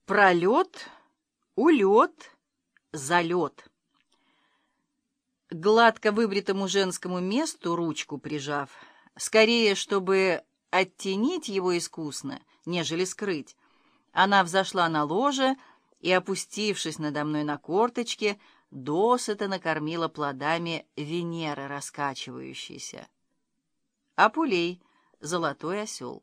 Пролет, улет, залет. Гладко выбритому женскому месту ручку прижав, скорее, чтобы оттенить его искусно, нежели скрыть, она взошла на ложе и, опустившись надо мной на корточки, досыта накормила плодами Венеры раскачивающейся. Апулей, золотой осел.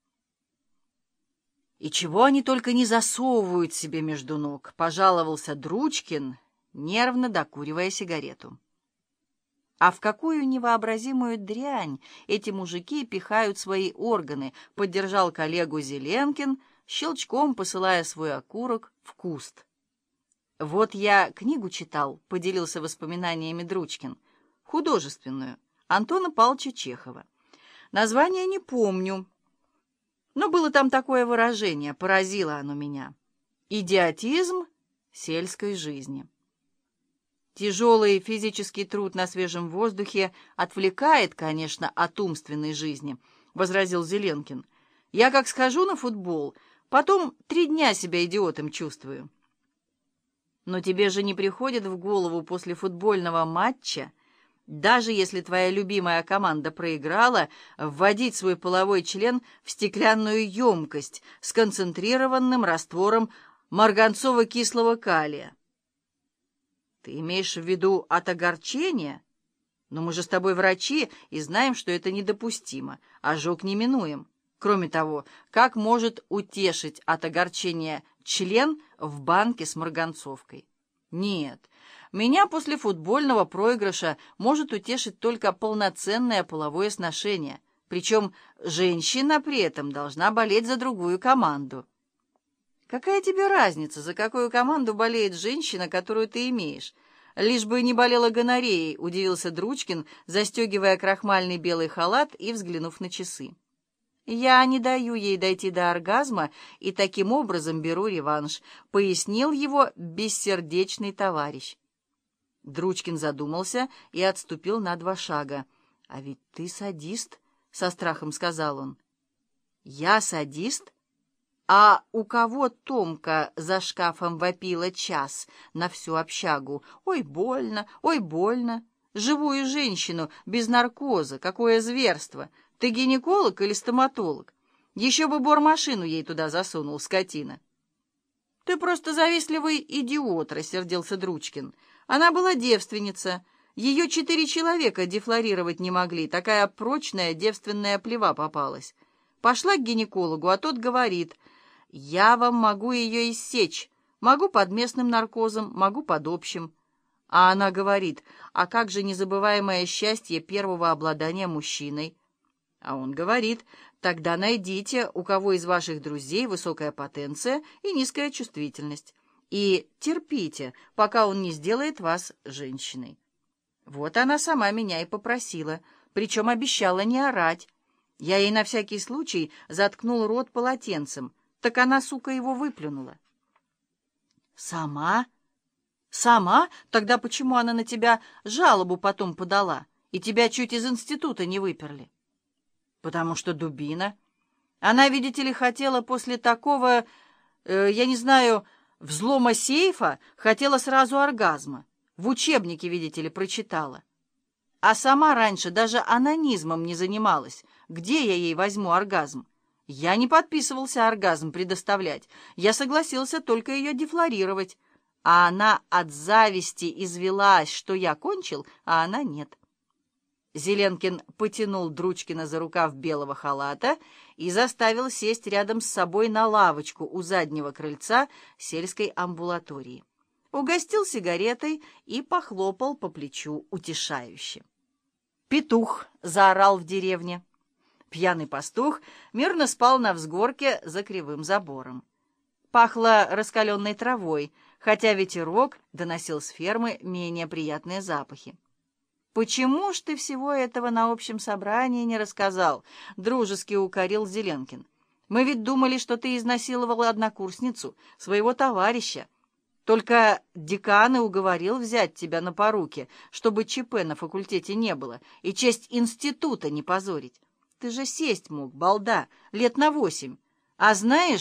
«И чего они только не засовывают себе между ног», — пожаловался Дручкин, нервно докуривая сигарету. «А в какую невообразимую дрянь эти мужики пихают свои органы», — поддержал коллегу Зеленкин, щелчком посылая свой окурок в куст. «Вот я книгу читал», — поделился воспоминаниями Дручкин, художественную, Антона Павловича Чехова. Название не помню, но было там такое выражение, поразило оно меня. «Идиотизм сельской жизни». Тяжелый физический труд на свежем воздухе отвлекает, конечно, от умственной жизни, — возразил Зеленкин. «Я как схожу на футбол, потом 3 дня себя идиотом чувствую». «Но тебе же не приходит в голову после футбольного матча, даже если твоя любимая команда проиграла, вводить свой половой член в стеклянную емкость с концентрированным раствором марганцово-кислого калия?» «Ты имеешь в виду от огорчения? Но мы же с тобой врачи и знаем, что это недопустимо. Ожог неминуем. Кроме того, как может утешить от огорчения член в банке с марганцовкой? Нет, меня после футбольного проигрыша может утешить только полноценное половое сношение. Причем женщина при этом должна болеть за другую команду». «Какая тебе разница, за какую команду болеет женщина, которую ты имеешь? Лишь бы не болела гонореей», — удивился Дручкин, застегивая крахмальный белый халат и взглянув на часы. «Я не даю ей дойти до оргазма и таким образом беру реванш», — пояснил его бессердечный товарищ. Дручкин задумался и отступил на 2 шага. «А ведь ты садист», — со страхом сказал он. «Я садист? А у кого Томка за шкафом вопила час на всю общагу? Ой, больно, ой, больно! Живую женщину без наркоза, какое зверство! Ты гинеколог или стоматолог? Еще бы бормашину ей туда засунул, скотина!» «Ты просто завистливый идиот», — рассердился Дручкин. «Она была девственница. Ее 4 человека дефлорировать не могли. Такая прочная девственная плева попалась. Пошла к гинекологу, а тот говорит: «Я вам могу ее иссечь. Могу под местным наркозом, могу под общим». А она говорит: «А как же незабываемое счастье первого обладания мужчиной?» А он говорит: «Тогда найдите, у кого из ваших друзей высокая потенция и низкая чувствительность, и терпите, пока он не сделает вас женщиной». Вот она сама меня и попросила, причем обещала не орать. Я ей на всякий случай заткнул рот полотенцем, так она, сука, его выплюнула. «Сама? Сама? Тогда почему она на тебя жалобу потом подала, и тебя чуть из института не выперли?» «Потому что дубина. Она, видите ли, хотела после такого, я не знаю, взлома сейфа, хотела сразу оргазма. В учебнике, видите ли, прочитала. А сама раньше даже анонизмом не занималась. Где я ей возьму оргазм? Я не подписывался оргазм предоставлять. Я согласился только ее дефлорировать. А она от зависти извелась, что я кончил, а она нет». Зеленкин потянул Дручкина за рукав белого халата и заставил сесть рядом с собой на лавочку у заднего крыльца сельской амбулатории. Угостил сигаретой и похлопал по плечу утешающе. «Петух!» — заорал в деревне. Пьяный пастух мирно спал на взгорке за кривым забором. Пахло раскаленной травой, хотя ветерок доносил с фермы менее приятные запахи. «Почему ж ты всего этого на общем собрании не рассказал?» — дружески укорил Зеленкин. «Мы ведь думали, что ты изнасиловал однокурсницу, своего товарища. Только декан и уговорил взять тебя на поруки, чтобы ЧП на факультете не было и честь института не позорить. Ты же сесть мог, балда, лет на 8. А знаешь,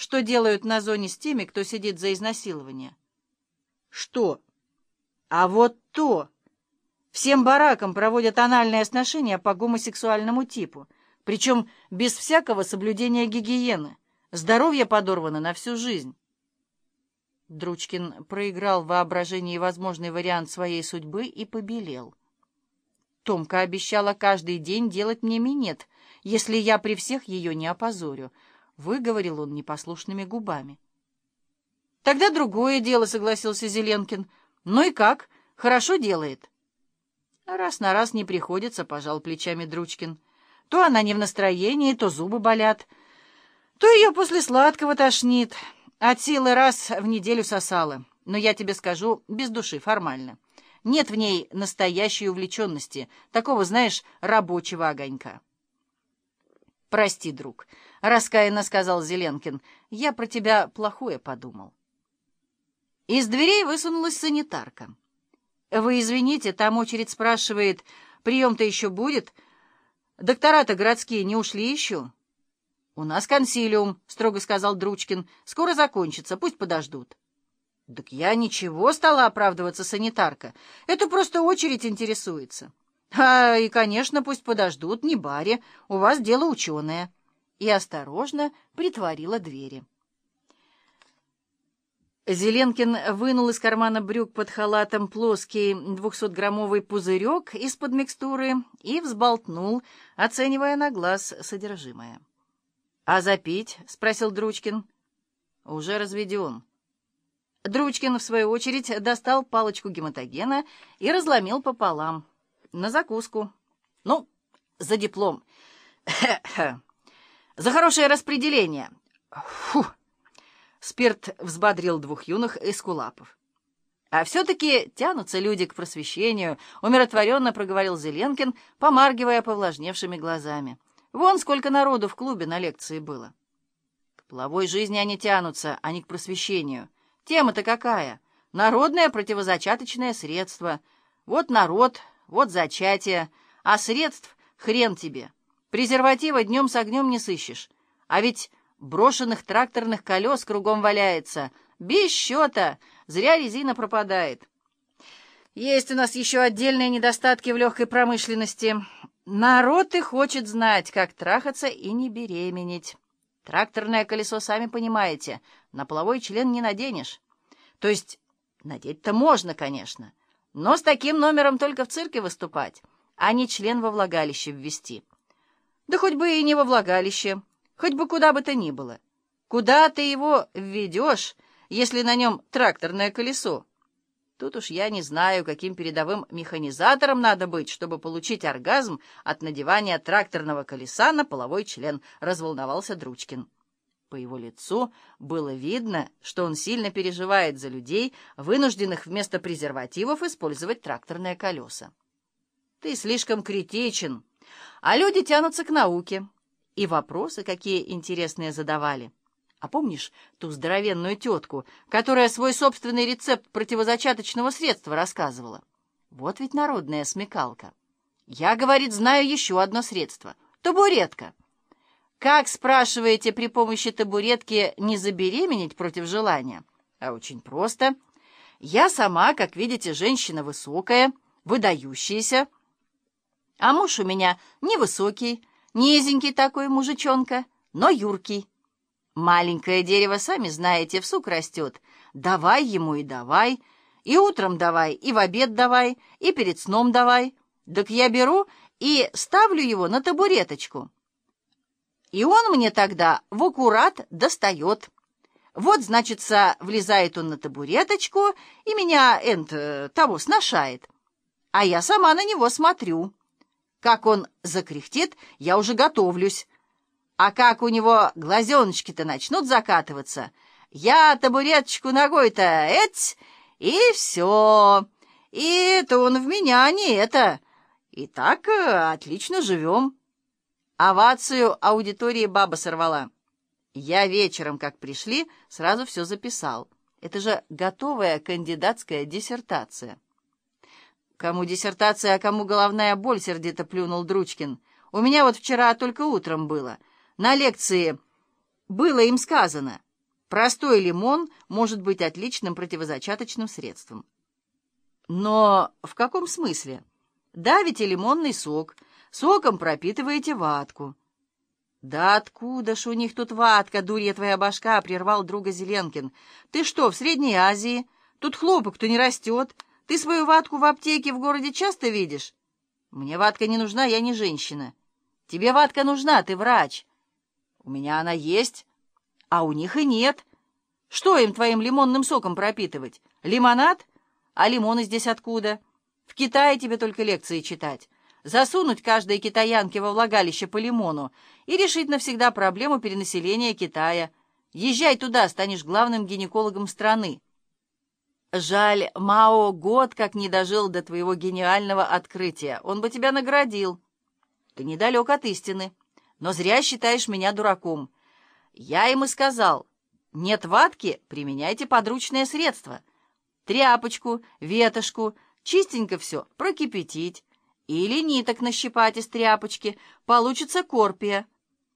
что делают на зоне с теми, кто сидит за изнасилование? Что? А вот то! Всем баракам проводят анальные сношения по гомосексуальному типу, причем без всякого соблюдения гигиены. Здоровье подорвано на всю жизнь. Дручкин проиграл в воображении возможный вариант своей судьбы и побелел. Томка обещала каждый день делать мне минет, если я при всех ее не опозорю, — выговорил он непослушными губами. — Тогда другое дело, — согласился Зеленкин. — Ну и как? Хорошо делает? — Раз на раз не приходится, — пожал плечами Дручкин. — То она не в настроении, то зубы болят, то ее после сладкого тошнит. От силы раз в неделю сосала. Но я тебе скажу, без души, формально. Нет в ней настоящей увлеченности, такого, знаешь, рабочего огонька. «Прости, друг», — раскаянно сказал Зеленкин, — «я про тебя плохое подумал». Из дверей высунулась санитарка. «Вы извините, там очередь спрашивает, прием-то еще будет? Доктора-то городские не ушли еще?» «У нас консилиум», — строго сказал Дручкин. «Скоро закончится, пусть подождут». «Так я ничего», — стала оправдываться санитарка. «Это просто очередь интересуется». И, конечно, пусть подождут, не баре, у вас дело ученое». И осторожно притворила двери. Зеленкин вынул из кармана брюк под халатом плоский 200-граммовый пузырек из-под микстуры и взболтнул, оценивая на глаз содержимое. «А запить?» — спросил Дручкин. «Уже разведен». Дручкин, в свою очередь, достал палочку гематогена и разломил пополам. На закуску. Ну, за диплом. За хорошее распределение. Фу! Спирт взбодрил двух юных эскулапов. А все-таки тянутся люди к просвещению, умиротворенно проговорил Зеленкин, помаргивая повлажневшими глазами. Вон сколько народу в клубе на лекции было. К половой жизни они тянутся, а не к просвещению. Тема-то какая? Народное противозачаточное средство. Вот народ, вот зачатие, а средств хрен тебе. Презерватива днем с огнем не сыщешь. А ведь брошенных тракторных колес кругом валяется. Без счета. Зря резина пропадает. Есть у нас еще отдельные недостатки в легкой промышленности. Народ и хочет знать, как трахаться и не беременеть. Тракторное колесо, сами понимаете, на половой член не наденешь. То есть надеть-то можно, конечно, но с таким номером только в цирке выступать, а не член во влагалище ввести. Да хоть бы и не во влагалище, хоть бы куда бы то ни было. Куда ты его введешь, если на нем тракторное колесо? Тут уж я не знаю, каким передовым механизатором надо быть, чтобы получить оргазм от надевания тракторного колеса на половой член, разволновался Дручкин. По его лицу было видно, что он сильно переживает за людей, вынужденных вместо презервативов использовать тракторные колеса. Ты слишком критичен, а люди тянутся к науке. И вопросы какие интересные задавали. А помнишь ту здоровенную тетку, которая свой собственный рецепт противозачаточного средства рассказывала? Вот ведь народная смекалка. Я, говорит, знаю еще одно средство — табуретка. Как, спрашиваете, при помощи табуретки не забеременеть против желания? А очень просто. Я сама, как видите, женщина высокая, выдающаяся, а муж у меня невысокий, низенький такой мужичонка, но юркий. Маленькое дерево, сами знаете, в сук растет. Давай ему и утром давай, и в обед давай, и перед сном давай. Так я беру и ставлю его на табуреточку. И он мне тогда в аккурат достает. Вот, значится, влезает он на табуреточку и меня, того, сношает. А я сама на него смотрю. Как он закряхтит, я уже готовлюсь. А как у него глазеночки-то начнут закатываться, я табуреточку ногой-то, и все. И это он в меня, не это. И так отлично живем. Овацию аудитории баба сорвала. Я вечером, как пришли, сразу все записал. Это же готовая кандидатская диссертация. Кому диссертация, а кому головная боль, сердито плюнул Дручкин. У меня вот вчера только утром было. На лекции было им сказано. Простой лимон может быть отличным противозачаточным средством. Но в каком смысле? Давите лимонный сок, соком пропитываете ватку. «Да откуда ж у них тут ватка, дурья твоя башка?» — прервал друга Зеленкин. «Ты что, в Средней Азии? Тут хлопок-то не растет. Ты свою ватку в аптеке в городе часто видишь?» «Мне ватка не нужна, я не женщина». «Тебе ватка нужна, ты врач». «У меня она есть, а у них и нет. Что им твоим лимонным соком пропитывать? Лимонад? А лимоны здесь откуда? В Китае тебе только лекции читать. Засунуть каждой китаянке во влагалище по лимону и решить навсегда проблему перенаселения Китая. Езжай туда, станешь главным гинекологом страны. Жаль, Мао год как не дожил до твоего гениального открытия. Он бы тебя наградил. Ты недалек от истины, но зря считаешь меня дураком. Я им и сказал, нет ватки, применяйте подручные средства. Тряпочку, ветошку, чистенько все прокипятить. Или ниток нащипать из тряпочки. Получится корпия.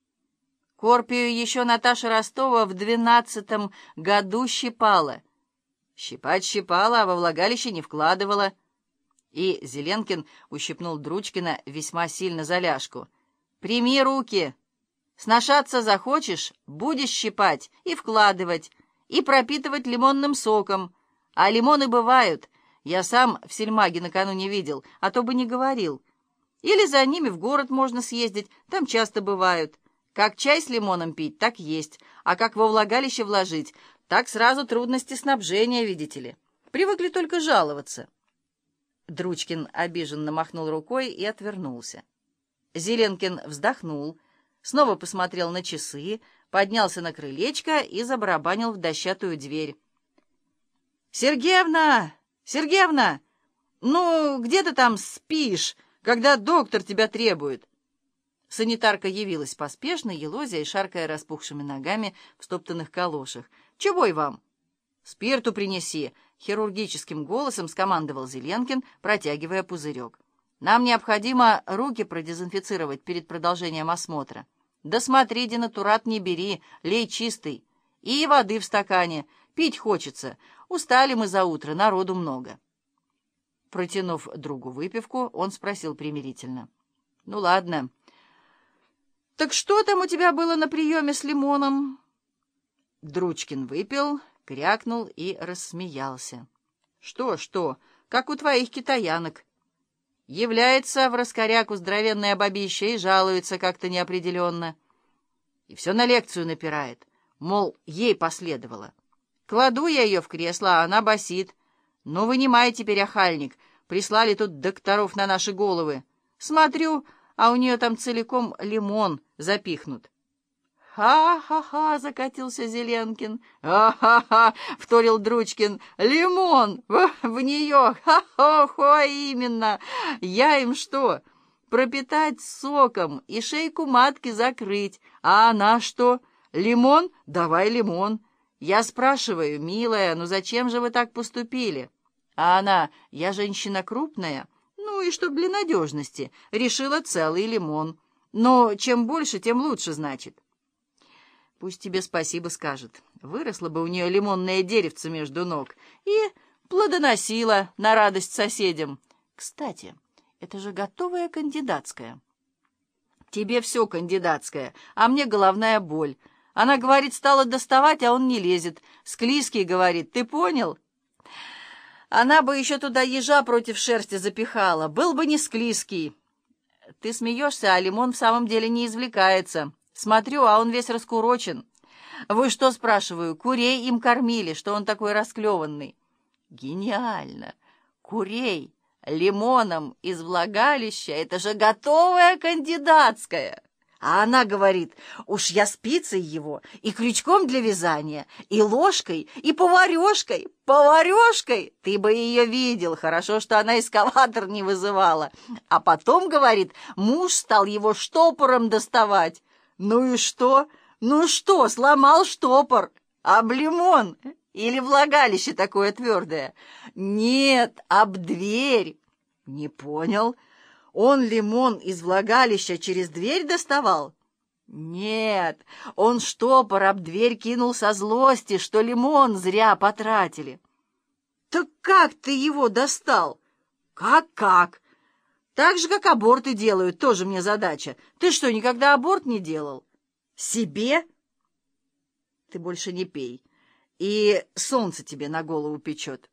Корпию еще Наташа Ростова в 12-м году щипала. Щипать щипала, а во влагалище не вкладывала. И Зеленкин ущипнул Дручкина весьма сильно за ляжку. «Прими руки. Сношаться захочешь, будешь щипать и вкладывать, и пропитывать лимонным соком. А лимоны бывают. Я сам в сельмаге накануне видел, а то бы не говорил. Или за ними в город можно съездить, там часто бывают. Как чай с лимоном пить, так есть, а как во влагалище вложить, так сразу трудности снабжения, видите ли. Привыкли только жаловаться». Дручкин обиженно махнул рукой и отвернулся. Зеленкин вздохнул, снова посмотрел на часы, поднялся на крылечко и забарабанил в дощатую дверь. «Сергеевна! Сергеевна! Ну, где ты там спишь, когда доктор тебя требует?» Санитарка явилась поспешно, елозя и шаркая распухшими ногами в стоптанных калошах. «Чего вам?» «Спирту принеси!» — хирургическим голосом скомандовал Зеленкин, протягивая пузырек. «Нам необходимо руки продезинфицировать перед продолжением осмотра. Да смотри, денатурат не бери, лей чистый. И воды в стакане, пить хочется. Устали мы за утро, народу много». Протянув другу выпивку, он спросил примирительно. «Ну ладно. Так что там у тебя было на приеме с лимоном?» Дручкин выпил, крякнул и рассмеялся. «Что, как у твоих китаянок. Является в раскоряку здоровенная бабища и жалуется как-то неопределенно. И все на лекцию напирает, мол, ей последовало. Кладу я ее в кресло, а она басит. Ну, вынимай теперь, охальник, прислали тут докторов на наши головы. Смотрю, а у нее там целиком лимон запихнут». «Ха-ха-ха!» — закатился Зеленкин. «Ха-ха-ха!» — вторил Дручкин. «Лимон! В нее! Ха-ха-ха! Именно! Я им что? Пропитать соком и шейку матки закрыть. А она что? Лимон? Давай лимон. Я спрашиваю, милая, ну зачем же вы так поступили?» А она: «Я женщина крупная, ну и чтоб для надежности, решила целый лимон. Но чем больше, тем лучше, значит». Пусть тебе спасибо скажет. Выросло бы у нее лимонное деревце между ног и плодоносила на радость соседям. Кстати, это же готовая кандидатская. Тебе все кандидатское, а мне головная боль. Она, говорит, стала доставать, а он не лезет. Склизкий, говорит, ты понял? Она бы еще туда ежа против шерсти запихала. Был бы не склизкий. Ты смеешься, а лимон в самом деле не извлекается. Смотрю, а он весь раскурочен. Вы что, спрашиваю, курей им кормили, что он такой расклеванный? Гениально! Курей лимоном из влагалища — это же готовая кандидатская. А она говорит: уж я спицей его, и крючком для вязания, и ложкой, и поварешкой. Поварешкой! Ты бы ее видел, хорошо, что она эскалатор не вызывала. А потом, говорит, муж стал его штопором доставать. Ну и что? Ну что, сломал штопор? Об лимон? Или влагалище такое твердое? Нет, об дверь. Не понял. Он лимон из влагалища через дверь доставал? Нет, он штопор об дверь кинул со злости, что лимон зря потратили. Так как ты его достал? Как? Так же, как аборты делают, тоже мне задача. Ты что, никогда аборт не делал? Себе? Ты больше не пей, и солнце тебе на голову печет.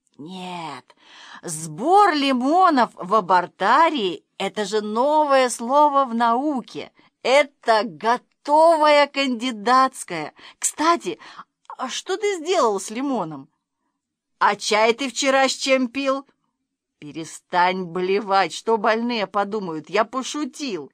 Нет, сбор лимонов в абортарии — это же новое слово в науке. Это готовая кандидатская. Кстати, а что ты сделал с лимоном? А чай ты вчера с чем пил? Перестань блевать, что больные подумают. Я пошутил.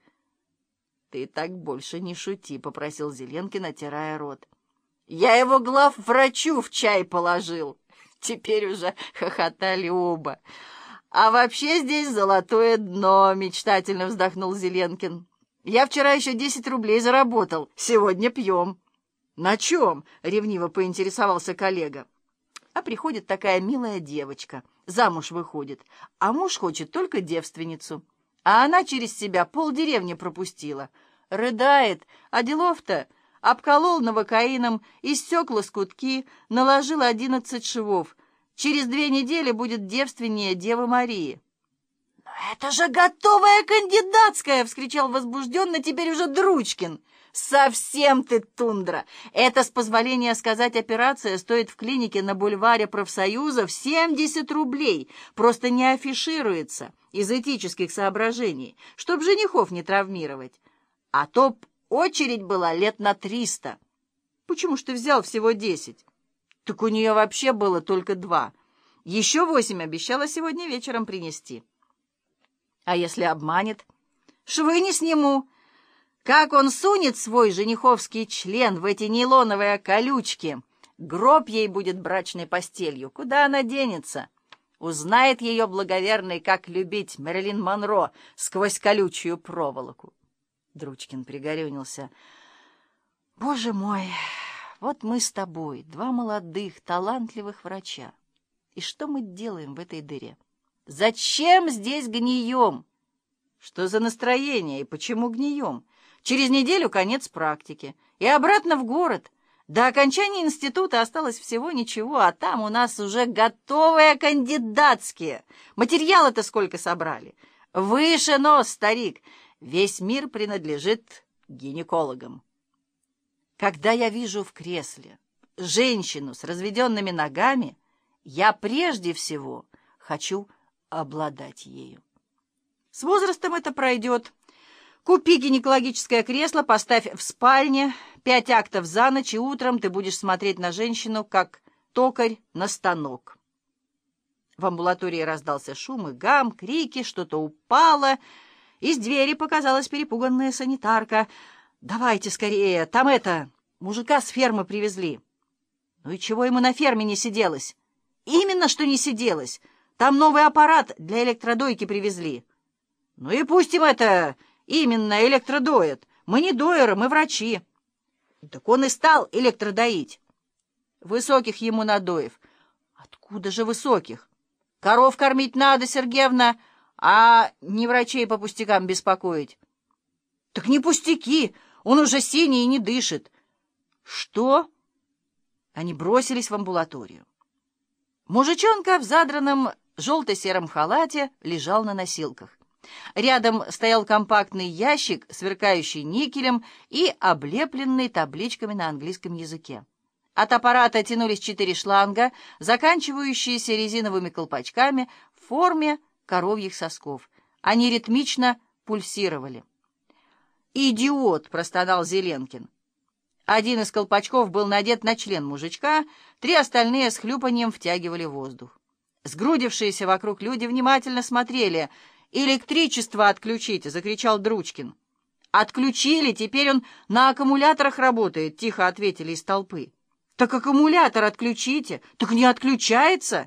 Ты так больше не шути, — попросил Зеленкин, отирая рот. Я его главврачу в чай положил. Теперь уже хохотали оба. А вообще здесь золотое дно, — мечтательно вздохнул Зеленкин. Я вчера еще 10 рублей заработал. Сегодня пьем. На чем? — ревниво поинтересовался коллега. А приходит такая милая девочка, замуж выходит, а муж хочет только девственницу. А она через себя полдеревни пропустила. Рыдает, а делов-то обколол новокаином, иссек лоскутки, наложил 11 швов. Через 2 недели будет девственнее Девы Марии. «Но это же готовая кандидатская!» — вскричал возбужденно теперь уже Дручкин. «Совсем ты тундра! Это, с позволения сказать, операция стоит в клинике на бульваре профсоюзов 70 рублей. Просто не афишируется из этических соображений, чтоб женихов не травмировать. А то б очередь была лет на 300. Почему ж ты взял всего 10? Так у нее вообще было только 2. Еще 8 обещала сегодня вечером принести. А если обманет? Швы не сниму. Как он сунет свой жениховский член в эти нейлоновые колючки, гроб ей будет брачной постелью. Куда она денется? Узнает ее благоверный, как любить Мэрилин Монро сквозь колючую проволоку. Дручкин пригорюнился. Боже мой, вот мы с тобой, 2 молодых, талантливых врача. И что мы делаем в этой дыре? Зачем здесь гнием? Что за настроение и почему гнием? Через неделю конец практики. И обратно в город. До окончания института осталось всего ничего, а там у нас уже готовые кандидатские. Материала-то сколько собрали. Выше нос, старик. Весь мир принадлежит гинекологам. Когда я вижу в кресле женщину с разведенными ногами, я прежде всего хочу обладать ею. С возрастом это пройдет. Купи гинекологическое кресло, поставь в спальне, 5 актов за ночь, и утром ты будешь смотреть на женщину, как токарь на станок. В амбулатории раздался шум и гам, крики, что-то упало. Из двери показалась перепуганная санитарка. «Давайте скорее, там мужика с фермы привезли». «Ну и чего ему на ферме не сиделось?» «Именно, что не сиделось. Там новый аппарат для электродойки привезли». «Ну и пусть им именно электродоят. Мы не доеры, мы врачи». Так он и стал электродоить. Высоких ему надоев. Откуда же высоких? Коров кормить надо, Сергеевна, а не врачей по пустякам беспокоить. Так не пустяки, он уже синий и не дышит. Что? Они бросились в амбулаторию. Мужичонка в задранном желто-сером халате лежал на носилках. Рядом стоял компактный ящик, сверкающий никелем и облепленный табличками на английском языке. От аппарата тянулись 4 шланга, заканчивающиеся резиновыми колпачками в форме коровьих сосков. Они ритмично пульсировали. «Идиот!» — простонал Зеленкин. Один из колпачков был надет на член мужичка, 3 остальные с хлюпаньем втягивали воздух. Сгрудившиеся вокруг люди внимательно смотрели. «Электричество отключите!» — закричал Дручкин. «Отключили, теперь он на аккумуляторах работает», — тихо ответили из толпы. «Так аккумулятор отключите!» «Так не отключается!»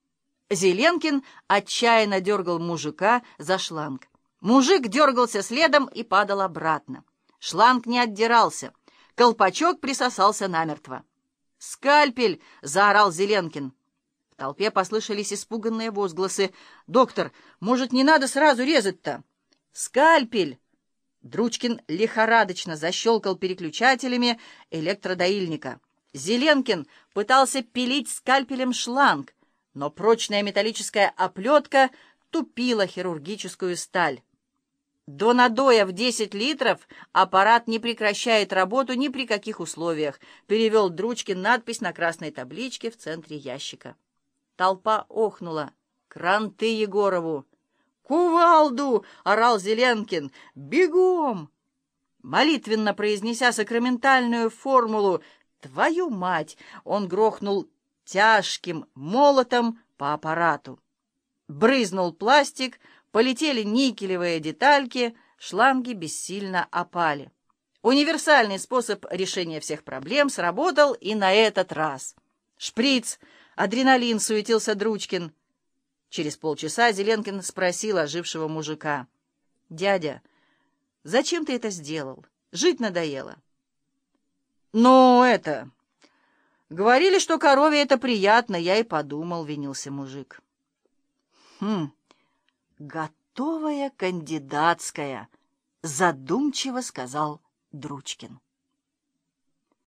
Зеленкин отчаянно дергал мужика за шланг. Мужик дергался следом и падал обратно. Шланг не отдирался. Колпачок присосался намертво. «Скальпель!» — заорал Зеленкин. В толпе послышались испуганные возгласы. «Доктор, может, не надо сразу резать-то?» «Скальпель!» Дручкин лихорадочно защелкал переключателями электродоильника. Зеленкин пытался пилить скальпелем шланг, но прочная металлическая оплетка тупила хирургическую сталь. До надоя в 10 литров аппарат не прекращает работу ни при каких условиях, перевел Дручкин надпись на красной табличке в центре ящика. Толпа охнула. «Кранты Егорову!» «Кувалду!» — орал Зеленкин. «Бегом!» Молитвенно произнеся сакраментальную формулу «Твою мать!», он грохнул тяжким молотом по аппарату. Брызнул пластик, полетели никелевые детальки, шланги бессильно опали. Универсальный способ решения всех проблем сработал и на этот раз. «Шприц! Адреналин!» — суетился Дручкин. Через полчаса Зеленкин спросил ожившего мужика: «Дядя, зачем ты это сделал? Жить надоело». «Ну, это... Говорили, что корове это приятно, я и подумал», — винился мужик. «Хм, готовая кандидатская», — задумчиво сказал Дручкин.